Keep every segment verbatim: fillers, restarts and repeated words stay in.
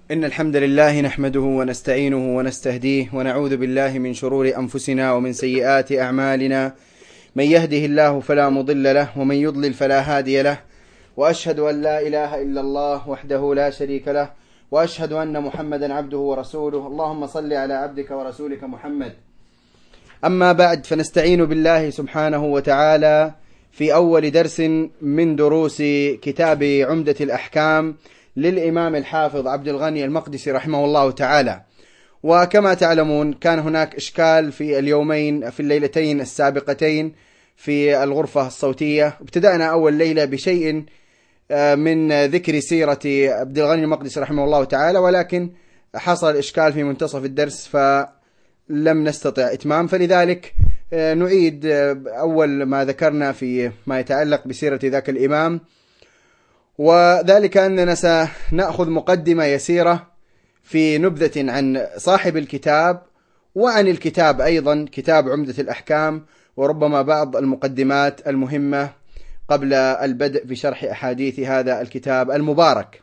إن الحمد لله نحمده ونستعينه ونستهديه ونعوذ بالله من شرور أنفسنا ومن سيئات أعمالنا. من يهده الله فلا مضل له ومن يضلل فلا هادي له، وأشهد أن لا إله إلا الله وحده لا شريك له، وأشهد أن محمدا عبده ورسوله. اللهم صل على عبدك ورسولك محمد. أما بعد، فنستعين بالله سبحانه وتعالى في أول درس من دروس كتاب عمدة الأحكام للإمام الحافظ عبد الغني المقدسي رحمه الله تعالى. وكما تعلمون كان هناك إشكال في اليومين في الليلتين السابقتين في الغرفة الصوتية. ابتدأنا أول ليلة بشيء من ذكر سيرة عبد الغني المقدسي رحمه الله تعالى، ولكن حصل إشكال في منتصف الدرس فلم نستطع إتمام، فلذلك نعيد أول ما ذكرنا في ما يتعلق بسيرة ذاك الإمام، وذلك أننا سنأخذ مقدمة يسيرة في نبذة عن صاحب الكتاب وعن الكتاب أيضا، كتاب عمدة الأحكام، وربما بعض المقدمات المهمة قبل البدء بشرح أحاديث هذا الكتاب المبارك.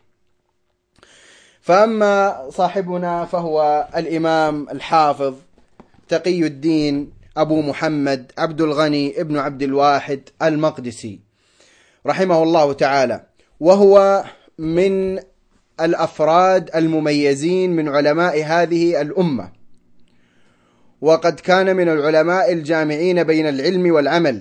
فأما صاحبنا فهو الإمام الحافظ تقي الدين أبو محمد عبد الغني ابن عبد الواحد المقدسي رحمه الله تعالى، وهو من الأفراد المميزين من علماء هذه الأمة، وقد كان من العلماء الجامعين بين العلم والعمل،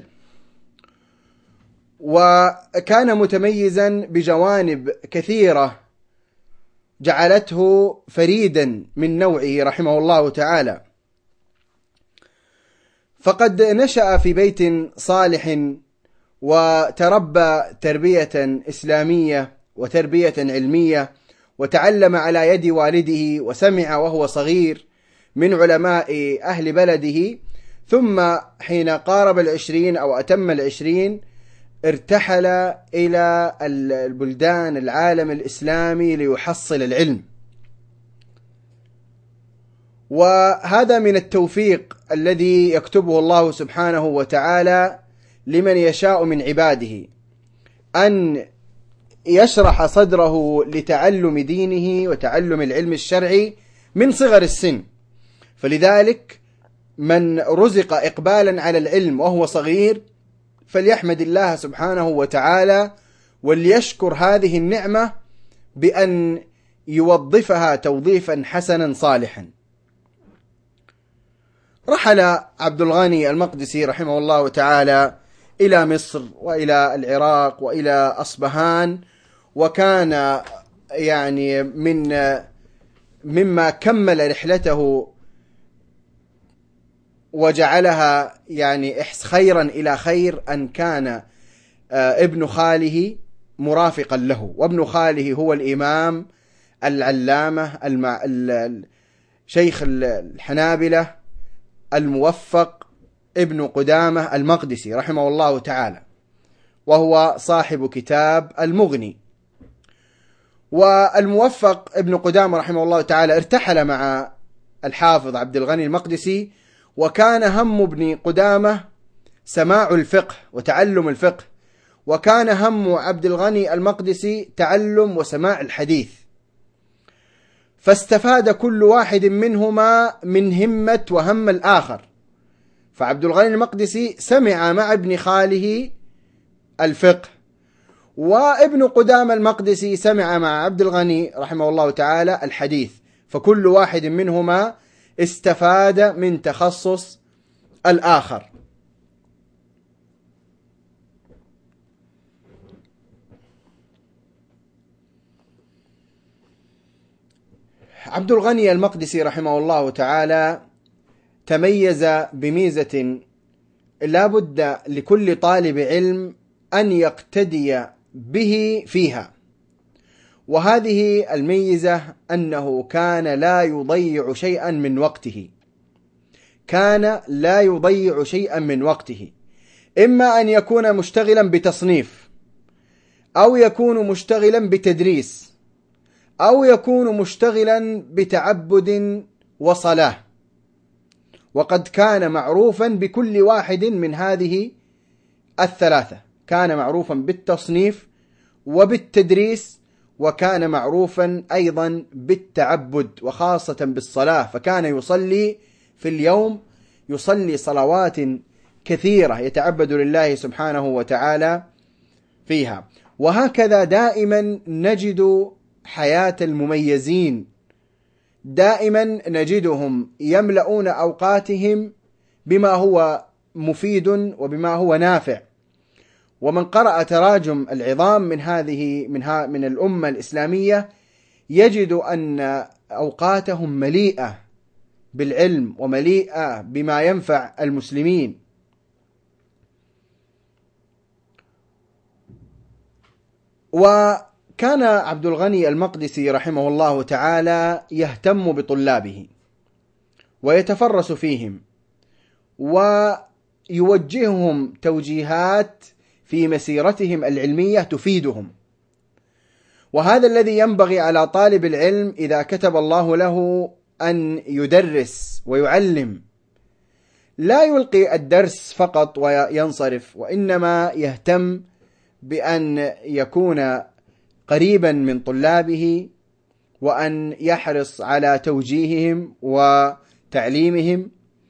وكان متميزا بجوانب كثيرة جعلته فريدا من نوعه رحمه الله تعالى. فقد نشأ في بيت صالح وتربى تربية إسلامية وتربية علمية، وتعلم على يد والده وسمع وهو صغير من علماء أهل بلده، ثم حين قارب العشرين أو أتم العشرين ارتحل إلى البلدان العالم الإسلامي ليحصل العلم. وهذا من التوفيق الذي يكتبه الله سبحانه وتعالى لمن يشاء من عباده، أن يشرح صدره لتعلم دينه وتعلم العلم الشرعي من صغر السن. فلذلك من رزق إقبالا على العلم وهو صغير فليحمد الله سبحانه وتعالى، وليشكر هذه النعمة بأن يوظفها توظيفا حسنا صالحا. رحل عبد الغني المقدسي رحمه الله تعالى إلى مصر وإلى العراق وإلى أصبهان، وكان يعني من مما كمل رحلته وجعلها يعني خيرا إلى خير أن كان ابن خاله مرافقا له، وابن خاله هو الإمام العلامة شيخ الحنابلة الموفق ابن قدامة المقدسي رحمه الله تعالى، وهو صاحب كتاب المغني. والموفق ابن قدامة رحمه الله تعالى ارتحل مع الحافظ عبد الغني المقدسي، وكان هم ابن قدامة سماع الفقه وتعلم الفقه، وكان هم عبد الغني المقدسي تعلم وسماع الحديث، فاستفاد كل واحد منهما من همة وهم الآخر. فعبد الغني المقدسي سمع مع ابن خاله الفقه، وابن قدامة المقدسي سمع مع عبد الغني رحمه الله تعالى الحديث، فكل واحد منهما استفاد من تخصص الآخر. عبد الغني المقدسي رحمه الله تعالى تميز بميزة لا بد لكل طالب علم أن يقتدي به فيها، وهذه الميزة أنه كان لا يضيع شيئا من وقته، كان لا يضيع شيئا من وقته، إما أن يكون مشتغلا بتصنيف، أو يكون مشتغلا بتدريس، أو يكون مشتغلا بتعبد وصلاة. وقد كان معروفا بكل واحد من هذه الثلاثة، كان معروفا بالتصنيف وبالتدريس وكان معروفا أيضا بالتعبد وخاصة بالصلاة، فكان يصلي في اليوم يصلي صلوات كثيرة يتعبد لله سبحانه وتعالى فيها. وهكذا دائما نجد حياة المميزين، دائما نجدهم يملؤون أوقاتهم بما هو مفيد وبما هو نافع. ومن قرأ تراجم العظام من هذه من, من الأمة الإسلامية يجد أن أوقاتهم مليئة بالعلم ومليئة بما ينفع المسلمين. وكان عبد الغني المقدسي رحمه الله تعالى يهتم بطلابه ويتفرس فيهم ويوجههم توجيهات في مسيرتهم العلمية تفيدهم. وهذا الذي ينبغي على طالب العلم إذا كتب الله له أن يدرس ويعلم، لا يلقي الدرس فقط وينصرف، وإنما يهتم بأن يكون قريبا من طلابه وأن يحرص على توجيههم وتعليمهم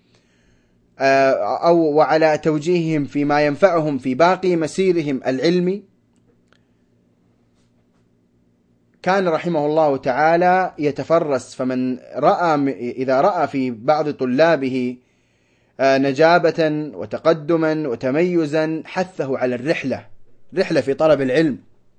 أو وعلى توجيههم فيما ينفعهم في باقي مسيرهم العلمي. كان رحمه الله تعالى يتفرس، فمن رأى إذا رأى في بعض طلابه نجابة وتقدما وتميزا حثه على الرحلة رحلة في طلب العلم.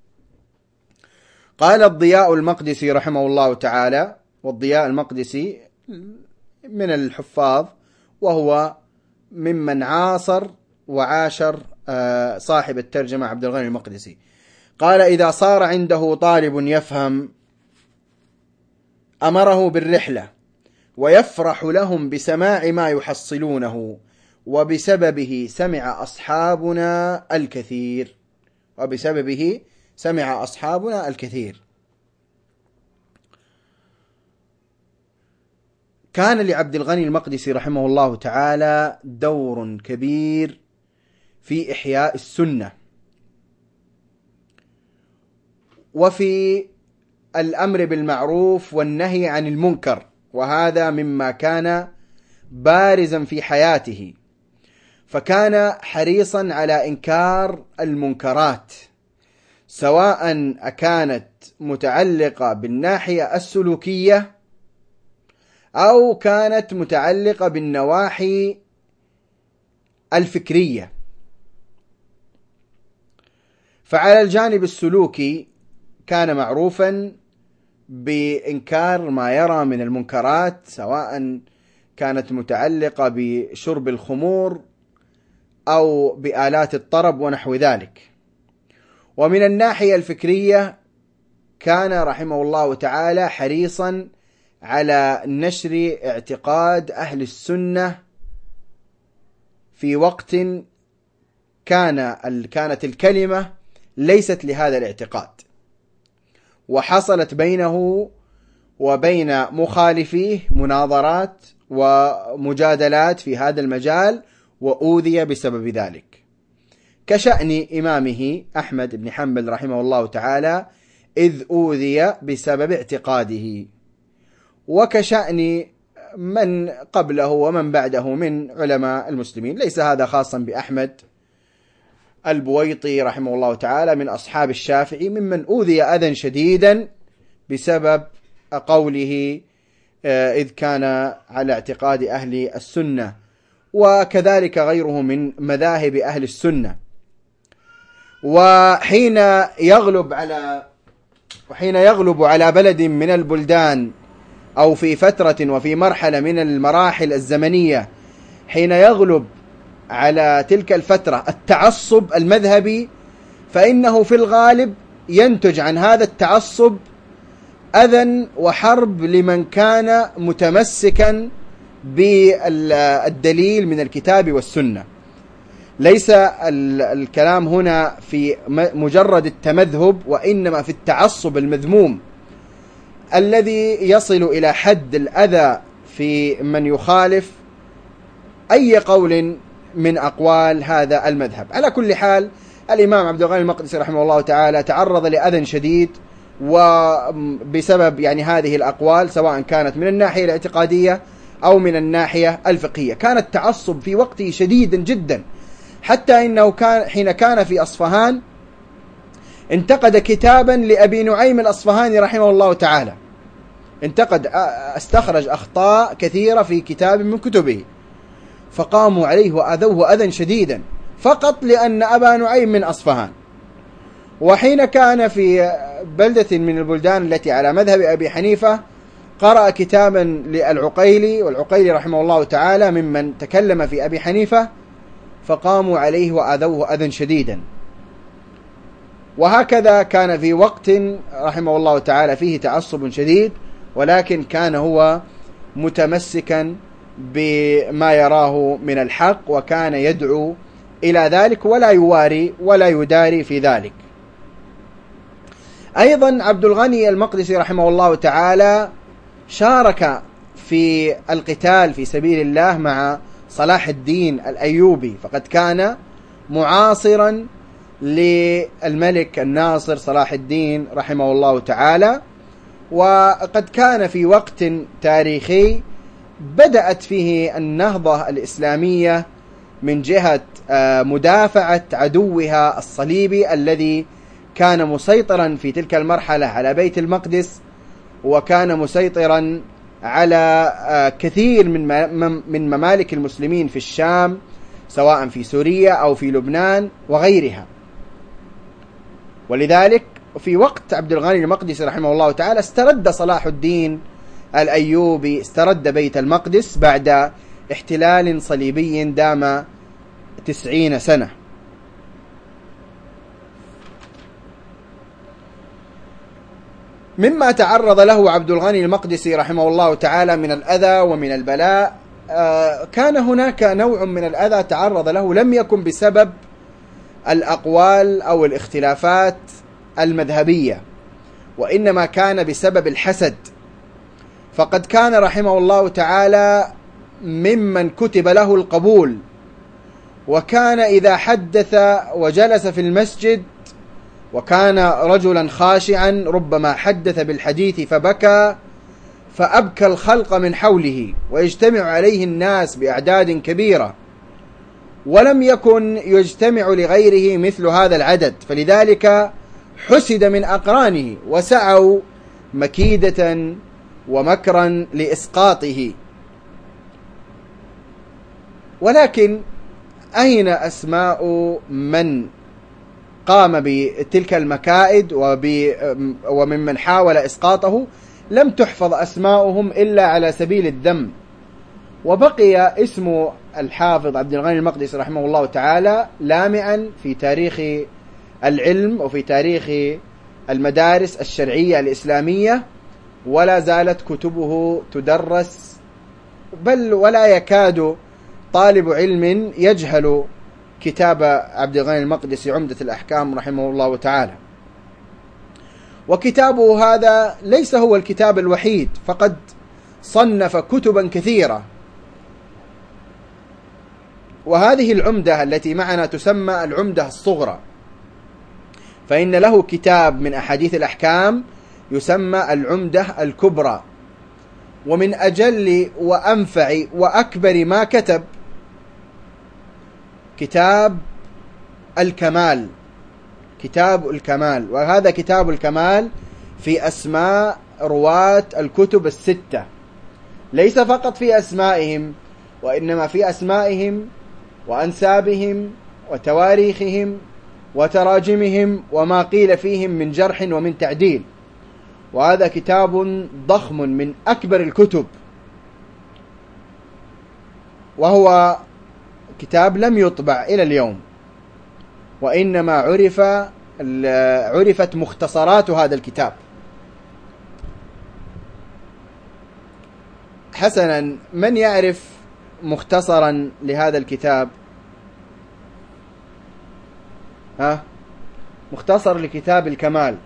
قال الضياء المقدسي رحمه الله تعالى، والضياء المقدسي من الحفاظ وهو ممن عاصر وعاشر صاحب الترجمة عبد الغني المقدسي، قال: إذا صار عنده طالب يفهم أمره بالرحلة ويفرح لهم بسماع ما يحصلونه، وبسببه سمع أصحابنا الكثير وبسببه سمع أصحابنا الكثير. كان لعبد الغني المقدسي رحمه الله تعالى دور كبير في إحياء السنة وفي الأمر بالمعروف والنهي عن المنكر، وهذا مما كان بارزا في حياته، فكان حريصا على إنكار المنكرات، سواء كانت متعلقة بالناحية السلوكية أو كانت متعلقة بالنواحي الفكرية. فعلى الجانب السلوكي كان معروفا بإنكار ما يرى من المنكرات، سواء كانت متعلقة بشرب الخمور أو بآلات الطرب ونحو ذلك. ومن الناحية الفكرية كان رحمه الله تعالى حريصا على نشر اعتقاد أهل السنة في وقت كان كانت الكلمة ليست لهذا الاعتقاد، وحصلت بينه وبين مخالفيه مناظرات ومجادلات في هذا المجال، وأوذي بسبب ذلك، كشأن إمامه أحمد بن حنبل رحمه الله تعالى إذ أوذي بسبب اعتقاده، وكشأن من قبله ومن بعده من علماء المسلمين. ليس هذا خاصا بأحمد البويطي رحمه الله تعالى من أصحاب الشافعي، ممن أوذي أذى شديدا بسبب قوله إذ كان على اعتقاد أهل السنة، وكذلك غيره من مذاهب أهل السنة. وحين يغلب على وحين يغلب على بلد من البلدان أو في فترة وفي مرحلة من المراحل الزمنية، حين يغلب على تلك الفترة التعصب المذهبي، فإنه في الغالب ينتج عن هذا التعصب أذى وحرب لمن كان متمسكا بالدليل من الكتاب والسنة. ليس الكلام هنا في مجرد التمذهب، وإنما في التعصب المذموم الذي يصل إلى حد الأذى في من يخالف أي قول من أقوال هذا المذهب. على كل حال، الإمام عبد الغني المقدسي رحمه الله تعالى تعرض لأذى شديد وبسبب يعني هذه الأقوال سواء كانت من الناحية الاعتقادية أو من الناحية الفقهية. كان التعصب في وقته شديدا جدا، حتى إنه كان حين كان في أصفهان انتقد كتابا لأبي نعيم الأصفهاني رحمه الله تعالى، انتقد استخرج أخطاء كثيرة في كتاب من كتبه، فقاموا عليه وأذوه أذى شديدا فقط لأن أبا نعيم من أصفهان. وحين كان في بلدة من البلدان التي على مذهب أبي حنيفة قرأ كتابا للعقيلي، والعقيلي رحمه الله تعالى ممن تكلم في أبي حنيفة، فقاموا عليه وأذوه أذى شديدا. وهكذا كان في وقت رحمه الله تعالى فيه تعصب شديد، ولكن كان هو متمسكا بما يراه من الحق، وكان يدعو إلى ذلك ولا يواري ولا يداري في ذلك. أيضا عبد الغني المقدسي رحمه الله تعالى شارك في القتال في سبيل الله مع صلاح الدين الأيوبي، فقد كان معاصرا للملك الناصر صلاح الدين رحمه الله تعالى، وقد كان في وقت تاريخي بدأت فيه النهضة الإسلامية من جهة مدافعة عدوها الصليبي الذي كان مسيطرا في تلك المرحلة على بيت المقدس، وكان مسيطرا على كثير من من ممالك المسلمين في الشام سواء في سوريا أو في لبنان وغيرها. ولذلك في وقت عبد الغني المقدسي رحمه الله تعالى استرد صلاح الدين الأيوبي استرد بيت المقدس بعد احتلال صليبي دام تسعين سنة. مما تعرض له عبد الغني المقدسي رحمه الله تعالى من الأذى ومن البلاء، كان هناك نوع من الأذى تعرض له لم يكن بسبب الأقوال أو الاختلافات المذهبية، وإنما كان بسبب الحسد. فقد كان رحمه الله تعالى ممن كتب له القبول، وكان إذا حدث وجلس في المسجد وكان رجلا خاشعا ربما حدث بالحديث فبكى فأبكى الخلق من حوله ويجتمع عليه الناس بأعداد كبيرة، ولم يكن يجتمع لغيره مثل هذا العدد، فلذلك حسد من أقرانه وسعوا مكيدة ومكرا لإسقاطه. ولكن أين أسماء من قام بتلك المكائد وممن حاول إسقاطه؟ لم تحفظ أسماؤهم إلا على سبيل الذم، وبقي اسم الحافظ عبد الغني المقدسي رحمه الله تعالى لامعا في تاريخ العلم وفي تاريخ المدارس الشرعية الإسلامية، ولا زالت كتبه تدرس، بل ولا يكاد طالب علم يجهل كتاب عبد الغني المقدسي عمدة الأحكام رحمه الله تعالى. وكتابه هذا ليس هو الكتاب الوحيد، فقد صنف كتبا كثيرة، وهذه العمدة التي معنا تسمى العمدة الصغرى، فإن له كتاب من أحاديث الأحكام يسمى العمدة الكبرى. ومن أجل وأنفع وأكبر ما كتب كتاب الكمال، كتاب الكمال، وهذا كتاب الكمال في أسماء رواة الكتب الستة، ليس فقط في أسمائهم، وإنما في أسمائهم وأنسابهم وتواريخهم وتراجمهم وما قيل فيهم من جرح ومن تعديل. وهذا كتاب ضخم من أكبر الكتب، وهو كتاب لم يطبع إلى اليوم، وإنما عرف عرفت مختصرات هذا الكتاب. حسنا، من يعرف مختصرا لهذا الكتاب؟ ها، مختصر لكتاب الكمال.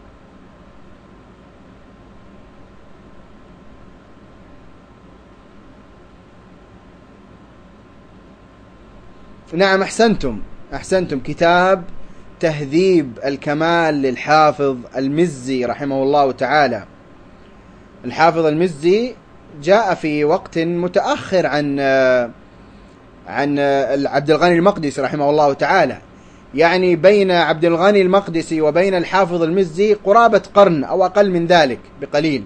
نعم، أحسنتم أحسنتم كتاب تهذيب الكمال للحافظ المزي رحمه الله تعالى. الحافظ المزي جاء في وقت متأخر عن عن عبد الغني المقدسي رحمه الله تعالى، يعني بين عبد الغني المقدسي وبين الحافظ المزي قرابة قرن أو أقل من ذلك بقليل.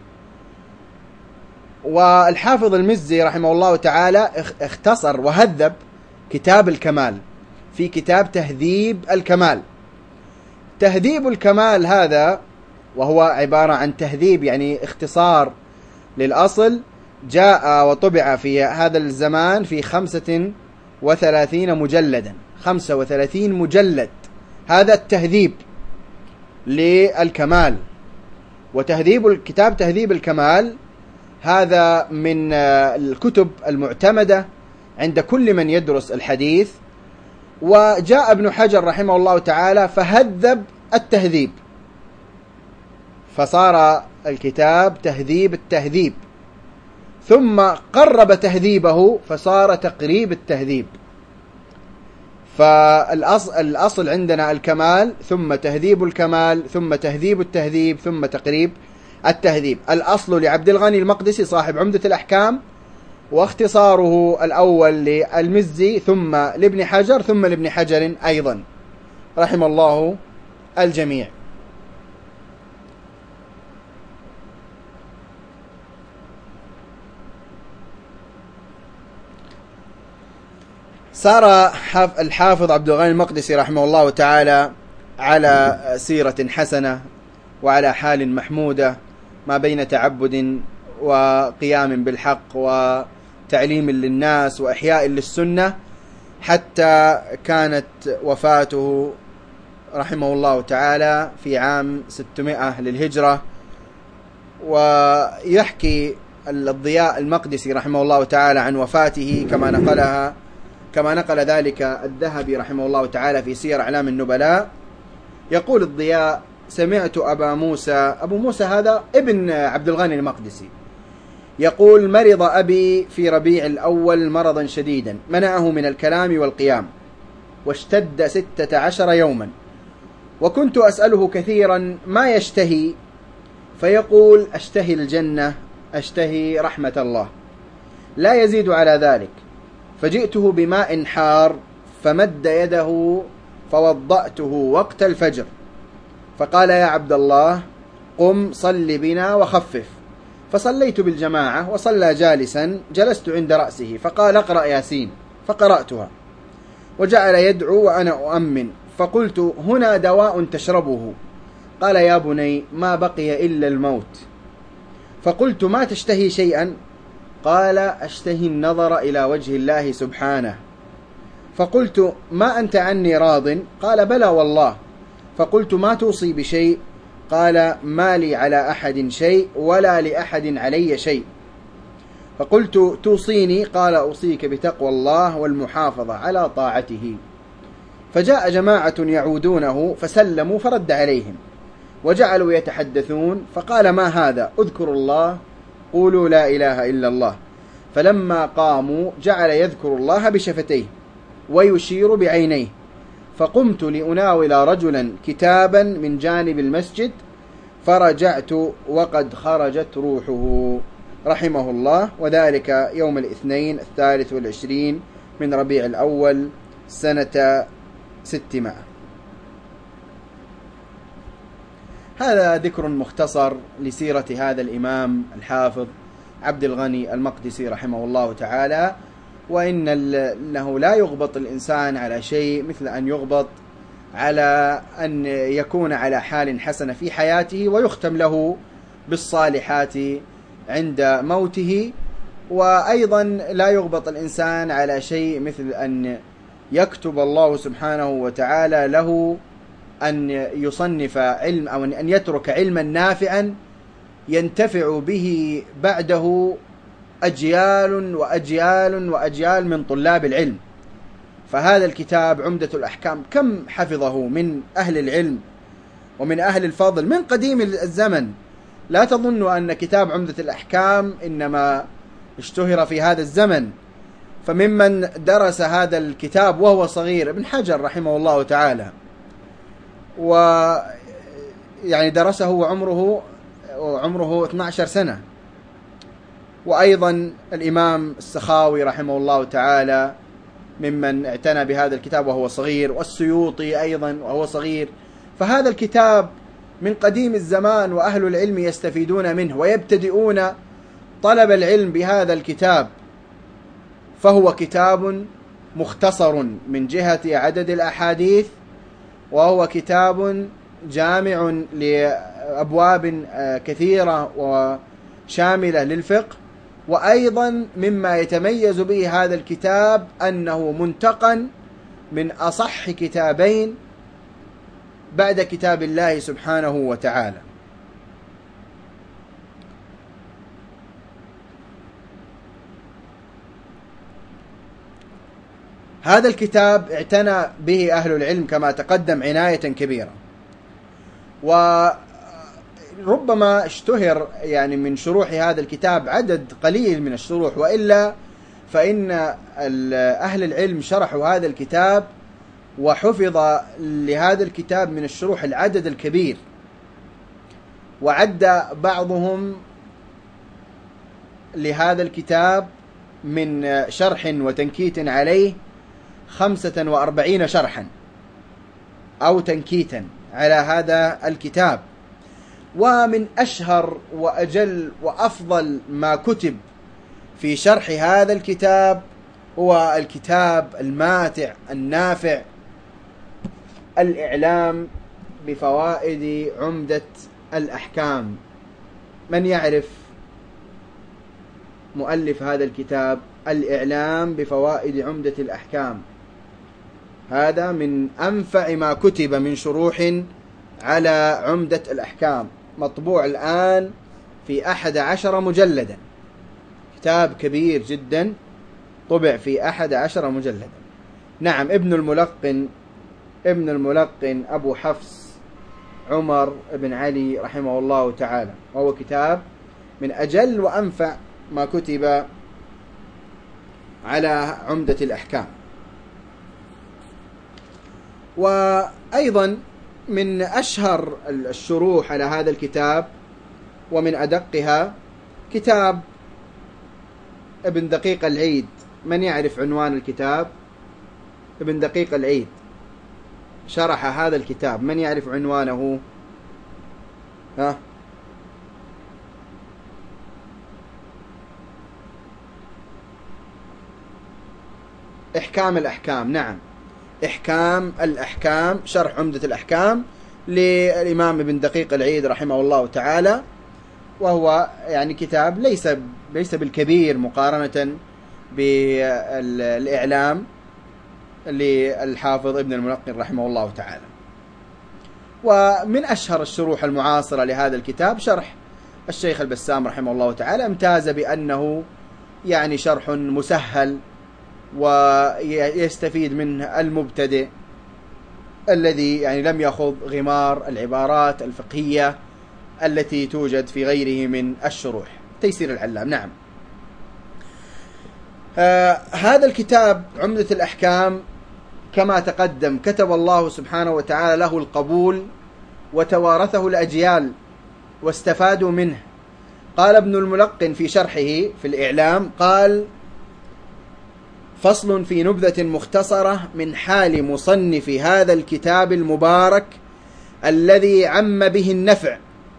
والحافظ المزي رحمه الله تعالى اختصر وهذب كتاب الكمال في كتاب تهذيب الكمال. تهذيب الكمال هذا وهو عبارة عن تهذيب يعني اختصار للأصل، جاء وطبع في هذا الزمان في خمسة وثلاثين مجلدا، خمسة وثلاثين مجلد. هذا التهذيب للكمال. وتهذيب الكتاب تهذيب الكمال هذا من الكتب المعتمدة عند كل من يدرس الحديث. وجاء ابن حجر رحمه الله تعالى فهذب التهذيب، فصار الكتاب تهذيب التهذيب، ثم قرب تهذيبه فصار تقريب التهذيب. فالأصل الأصل عندنا الكمال، ثم تهذيب الكمال، ثم تهذيب التهذيب، ثم تقريب التهذيب. الأصل لعبد الغني المقدسي صاحب عمدة الأحكام، واختصاره الأول للمزي، ثم لابن حجر، ثم لابن حجر أيضا رحم الله الجميع. صار الحافظ عبد الغني المقدسي رحمه الله تعالى على سيرة حسنة وعلى حال محمودة، ما بين تعبد وقيام بالحق وتعليم للناس وإحياء للسنة، حتى كانت وفاته رحمه الله تعالى في عام ستمائة للهجرة. ويحكي الضياء المقدسي رحمه الله تعالى عن وفاته كما نقلها كما نقل ذلك الذهبي رحمه الله تعالى في سير أعلام النبلاء. يقول الضياء: سمعت أبا موسى، أبو موسى هذا ابن عبد الغني المقدسي، يقول: مرض أبي في ربيع الأول مرضا شديدا منعه من الكلام والقيام، واشتد ستة عشر يوما، وكنت أسأله كثيرا ما يشتهي، فيقول: أشتهي الجنة، أشتهي رحمة الله، لا يزيد على ذلك. فجئته بماء حار فمد يده فوضأته وقت الفجر، فقال: يا عبد الله، قم صل بنا وخفف. فصليت بالجماعة وصلى جالسا، جلست عند رأسه فقال: اقرأ ياسين، فقرأتها، وجعل يدعو وأنا أؤمن، فقلت: هنا دواء تشربه. قال: يا بني، ما بقي إلا الموت. فقلت: ما تشتهي شيئا؟ قال: أشتهي النظر إلى وجه الله سبحانه. فقلت: ما أنت عني راض؟ قال: بلى والله. فقلت: ما توصي بشيء؟ قال: ما لي على أحد شيء ولا لأحد علي شيء. فقلت: توصيني؟ قال: أوصيك بتقوى الله والمحافظة على طاعته. فجاء جماعة يعودونه فسلموا فرد عليهم، وجعلوا يتحدثون، فقال: ما هذا؟ اذكروا الله، قولوا لا إله إلا الله. فلما قاموا جعل يذكر الله بشفتيه ويشير بعينيه، فقمت لأناول رجلا كتابا من جانب المسجد، فرجعت وقد خرجت روحه رحمه الله، وذلك يوم الاثنين الثالث والعشرين من ربيع الأول سنة ستمائة. هذا ذكر مختصر لسيرة هذا الإمام الحافظ عبد الغني المقدسي رحمه الله تعالى. وإن أنه لا يغبط الإنسان على شيء مثل أن يغبط على أن يكون على حال حسنة في حياته ويختم له بالصالحات عند موته، وأيضا لا يغبط الإنسان على شيء مثل أن يكتب الله سبحانه وتعالى له أن يصنف علم أو أن يترك علما نافعا ينتفع به بعده أجيال وأجيال وأجيال من طلاب العلم. فهذا الكتاب عمدة الأحكام كم حفظه من أهل العلم ومن أهل الفضل من قديم الزمن. لا تظنوا أن كتاب عمدة الأحكام إنما اشتهر في هذا الزمن، فممن درس هذا الكتاب وهو صغير ابن حجر رحمه الله تعالى، ويعني درسه وعمره وعمره اثنتي عشرة سنة. وأيضا الإمام السخاوي رحمه الله تعالى ممن اعتنى بهذا الكتاب وهو صغير، والسيوطي أيضا وهو صغير. فهذا الكتاب من قديم الزمان وأهل العلم يستفيدون منه ويبتدئون طلب العلم بهذا الكتاب، فهو كتاب مختصر من جهة عدد الأحاديث، وهو كتاب جامع لأبواب كثيرة وشاملة للفقه. وأيضا مما يتميز به هذا الكتاب أنه منتقى من أصح كتابين بعد كتاب الله سبحانه وتعالى. هذا الكتاب اعتنى به أهل العلم كما تقدم عناية كبيرة، وربما اشتهر يعني من شروح هذا الكتاب عدد قليل من الشروح، وإلا فإن أهل العلم شرحوا هذا الكتاب وحفظ لهذا الكتاب من الشروح العدد الكبير. وعد بعضهم لهذا الكتاب من شرح وتنكيت عليه خمسة وأربعين شرحا أو تنكيتا على هذا الكتاب. ومن أشهر وأجل وأفضل ما كتب في شرح هذا الكتاب هو الكتاب الماتع النافع الإعلام بفوائد عمدة الأحكام. من يعرف مؤلف هذا الكتاب؟ الإعلام بفوائد عمدة الأحكام، هذا من أنفع ما كتب من شروح على عمدة الأحكام، مطبوع الآن في أحد عشر مجلدا، كتاب كبير جدا طبع في أحد عشر مجلدا. نعم، ابن الملقن ابن الملقن أبو حفص عمر بن علي رحمه الله تعالى، وهو كتاب من أجل وأنفع ما كتب على عمدة الأحكام. وأيضا من أشهر الشروح على هذا الكتاب ومن أدقها كتاب ابن دقيق العيد. من يعرف عنوان الكتاب؟ ابن دقيق العيد شرح هذا الكتاب، من يعرف عنوانه؟ ها؟ إحكام الأحكام. نعم، إحكام الأحكام، شرح عمدة الأحكام للإمام ابن دقيق العيد رحمه الله تعالى، وهو يعني كتاب ليس ليس بالكبير مقارنة بالإعلام للحافظ ابن الملقن رحمه الله تعالى. ومن أشهر الشروح المعاصرة لهذا الكتاب شرح الشيخ البسام رحمه الله تعالى، امتاز بأنه يعني شرح مسهل ويستفيد منه المبتدئ الذي يعني لم يخض غمار العبارات الفقهية التي توجد في غيره من الشروح. تيسير العلام. نعم، آه هذا الكتاب عمدة الأحكام كما تقدم كتب الله سبحانه وتعالى له القبول وتوارثه الأجيال واستفادوا منه. قال ابن الملقن في شرحه في الإعلام، قال: فصل في نبذة مختصرة من حال مصنف هذا الكتاب المبارك الذي عم به النفع،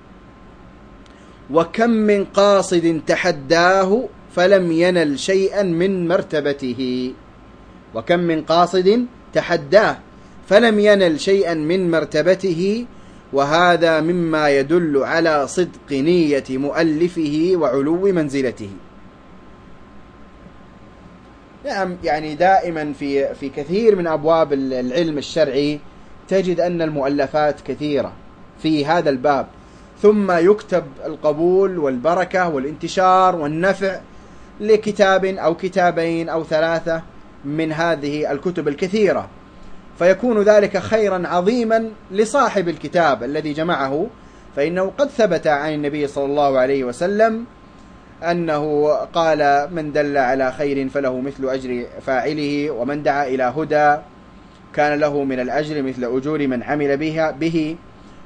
وكم من قاصد تحداه فلم ينل شيئا من مرتبته. وكم من قاصد تحداه فلم ينل شيئا من مرتبته، وهذا مما يدل على صدق نية مؤلفه وعلو منزلته. نعم، يعني دائما في في كثير من أبواب العلم الشرعي تجد أن المؤلفات كثيرة في هذا الباب، ثم يكتب القبول والبركة والانتشار والنفع لكتاب أو كتابين أو ثلاثة من هذه الكتب الكثيرة، فيكون ذلك خيرا عظيما لصاحب الكتاب الذي جمعه، فإنه قد ثبت عن النبي صلى الله عليه وسلم أنه قال: من دل على خير فله مثل أجر فاعله، ومن دعا إلى هدى كان له من الأجر مثل أجور من عمل بها به.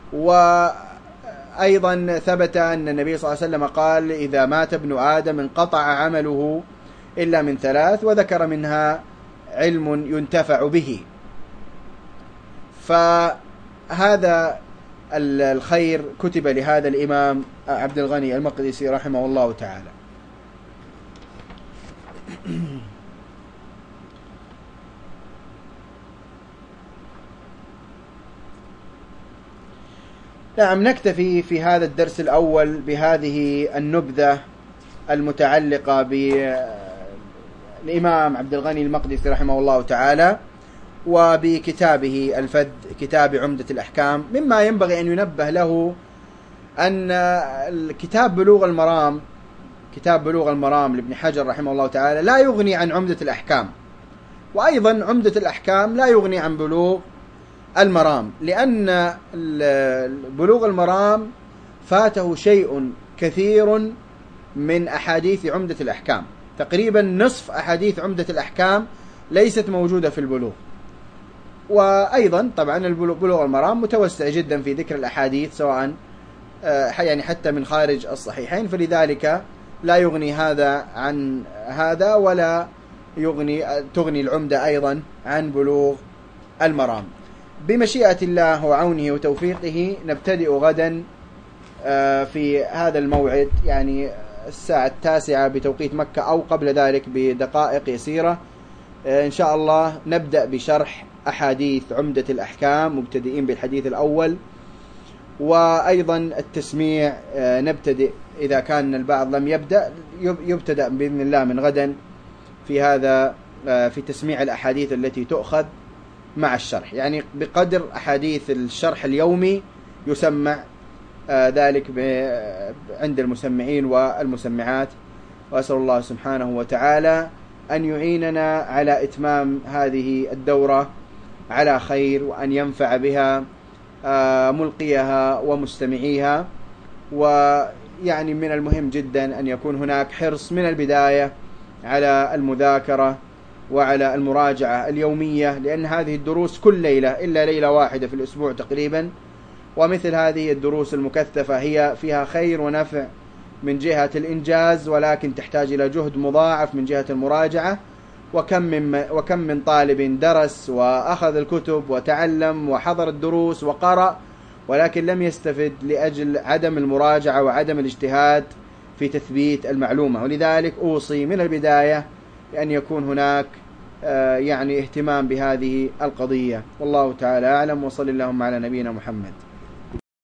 وأيضا ثبت أن النبي صلى الله عليه وسلم قال: إذا مات ابن آدم انقطع عمله إلا من ثلاث، وذكر منها علم ينتفع به. فهذا الخير كتب لهذا الإمام عبد الغني المقدسي رحمه الله تعالى. نعم، نكتفي في هذا الدرس الأول بهذه النبذة المتعلقة بالإمام عبد الغني المقدسي رحمه الله تعالى وبكتابه الفذ، كتاب عمدة الأحكام. مما ينبغي أن ينبه له أن الكتاب بلوغ المرام، كتاب بلوغ المرام لابن حجر رحمه الله تعالى لا يغني عن عمدة الأحكام، وأيضا عمدة الأحكام لا يغني عن بلوغ المرام، لأن بلوغ المرام فاته شيء كثير من أحاديث عمدة الأحكام. تقريبا نصف أحاديث عمدة الأحكام ليست موجودة في البلوغ. وأيضا طبعا بلوغ المرام متوسع جدا في ذكر الأحاديث، سواء يعني حتى من خارج الصحيحين، فلذلك لا يغني هذا عن هذا، ولا يغني تغني العمدة أيضا عن بلوغ المرام. بمشيئة الله وعونه وتوفيقه نبتدئ غدا في هذا الموعد، يعني الساعة التاسعة بتوقيت مكة أو قبل ذلك بدقائق يسيرة إن شاء الله. نبدأ بشرح أحاديث عمدة الأحكام مبتدئين بالحديث الأول، وأيضا التسميع نبتدئ إذا كان البعض لم يبدأ يبتدأ بإذن الله من غدا في هذا في تسميع الأحاديث التي تؤخذ مع الشرح، يعني بقدر أحاديث الشرح اليومي يسمع ذلك عند المسمعين والمسمعات. وأسأل الله سبحانه وتعالى أن يعيننا على إتمام هذه الدورة على خير، وأن ينفع بها ملقيها ومستمعيها. ويعني من المهم جدا أن يكون هناك حرص من البداية على المذاكرة وعلى المراجعة اليومية، لأن هذه الدروس كل ليلة إلا ليلة واحدة في الأسبوع تقريبا، ومثل هذه الدروس المكثفة هي فيها خير ونفع من جهة الإنجاز، ولكن تحتاج إلى جهد مضاعف من جهة المراجعة. وكم من وكم من طالب درس وأخذ الكتب وتعلم وحضر الدروس وقرأ، ولكن لم يستفد لأجل عدم المراجعة وعدم الاجتهاد في تثبيت المعلومة. ولذلك أوصي من البداية بأن يكون هناك يعني اهتمام بهذه القضية. والله تعالى أعلم، وصلى اللهم على نبينا محمد.